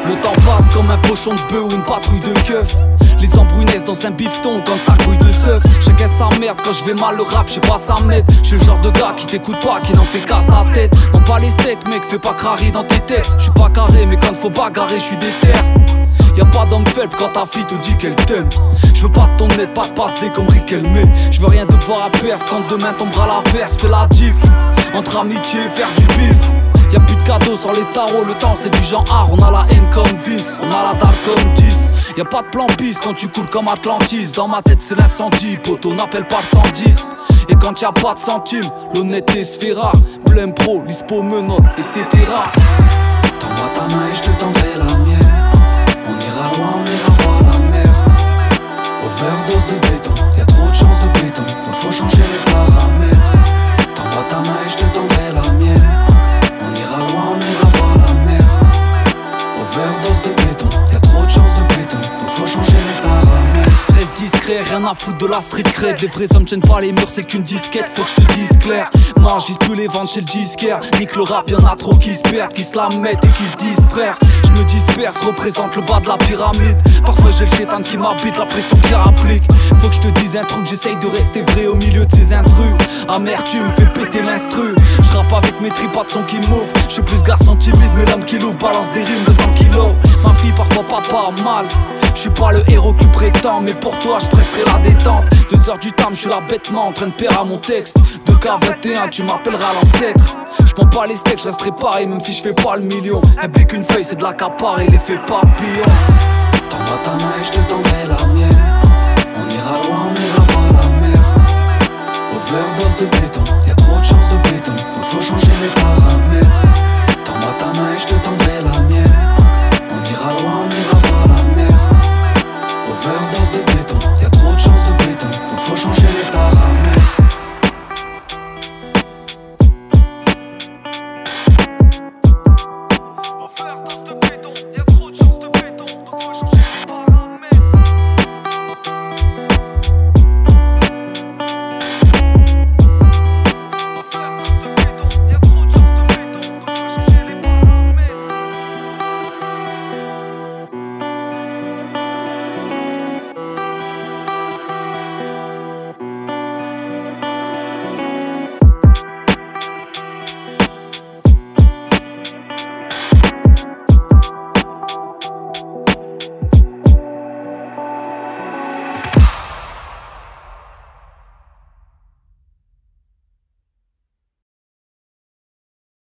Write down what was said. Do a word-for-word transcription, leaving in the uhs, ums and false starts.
Le temps passe comme un pochon de bœuf ou une patrouille de keufs. Les embrouilles naissent dans un bifton quand ça grouille de seuf. Chacun sa merde quand je vais mal le rap, j'sais pas ça m'aide. J'suis le genre de gars qui t'écoute pas, qui n'en fait qu'à sa tête. M'en pas les steaks mec, fais pas crari dans tes textes. J'suis pas carré mais quand faut bagarrer j'suis déter. Y'a pas d'homme faible quand ta fille te dit qu'elle t'aime. J'veux pas de ton aide, pas de passe D comme Riquelme. J'veux rien devoir à perse quand demain tombera l'averse. Fais la diff entre amitié et faire du bif. Y'a plus de cadeaux sur les tarots, le temps c'est du genre art. On a la haine comme Vince, on a la dalle comme dix. Y'a pas de plan bis quand tu coules comme Atlantis. Dans ma tête c'est l'incendie, poteau n'appelle pas le cent dix. Et quand y'a pas de centime, l'honnêteté se fait rare. Blême pro, l'ispo menotte, et cetera. Tends-moi ta main et je te tendrai la mienne. On ira loin, on ira voir la mer. Overdose de béton, y'a trop de chances de béton, donc faut changer les paramètres. Tends-moi ta main et je te tendrai la mienne. On ira loin, on ira voir la mer. Overdose de béton, y'a trop de chances de béton, donc faut changer les paramètres. Reste discret, rien à foutre de la street cred. Les vrais hommes tiennent pas les murs, c'est qu'une disquette, faut que je te dise clair. Marge, j'vise plus les ventes chez le disquaire. Nique le rap, y'en a trop qui se perdent, qui se la mettent et qui se disent frère. Je me disperse, représente le bas de la pyramide. Parfois j'ai le chétan qui m'habite, la pression qui applique. Faut que je te dise un truc, j'essaye de rester vrai au milieu de ces intrus. Amertume, fais péter l'instru. Je rappe avec mes tripes, pas de son qui m'ouvre. Je suis plus garçon timide, mais l'homme qui l'ouvre balance des rimes de cent kilos. Ma fille parfois pas pas mal. Je suis pas le héros que tu prétends, mais pour toi je presserai la détente. Deux heures du tam, je suis là bêtement en train de perdre à mon texte. deux K vingt et un, tu m'appelleras l'ancêtre. Je prends pas les steaks, je resterai pareil même si je fais pas le million. Un bec, une feuille, c'est de la capare et l'effet papillon. Tends-moi ta main et je te tendrai la mienne. On ira loin, on ira voir la mer. Overdose de béton, y'a trop de chances de béton, donc faut changer les paramètres.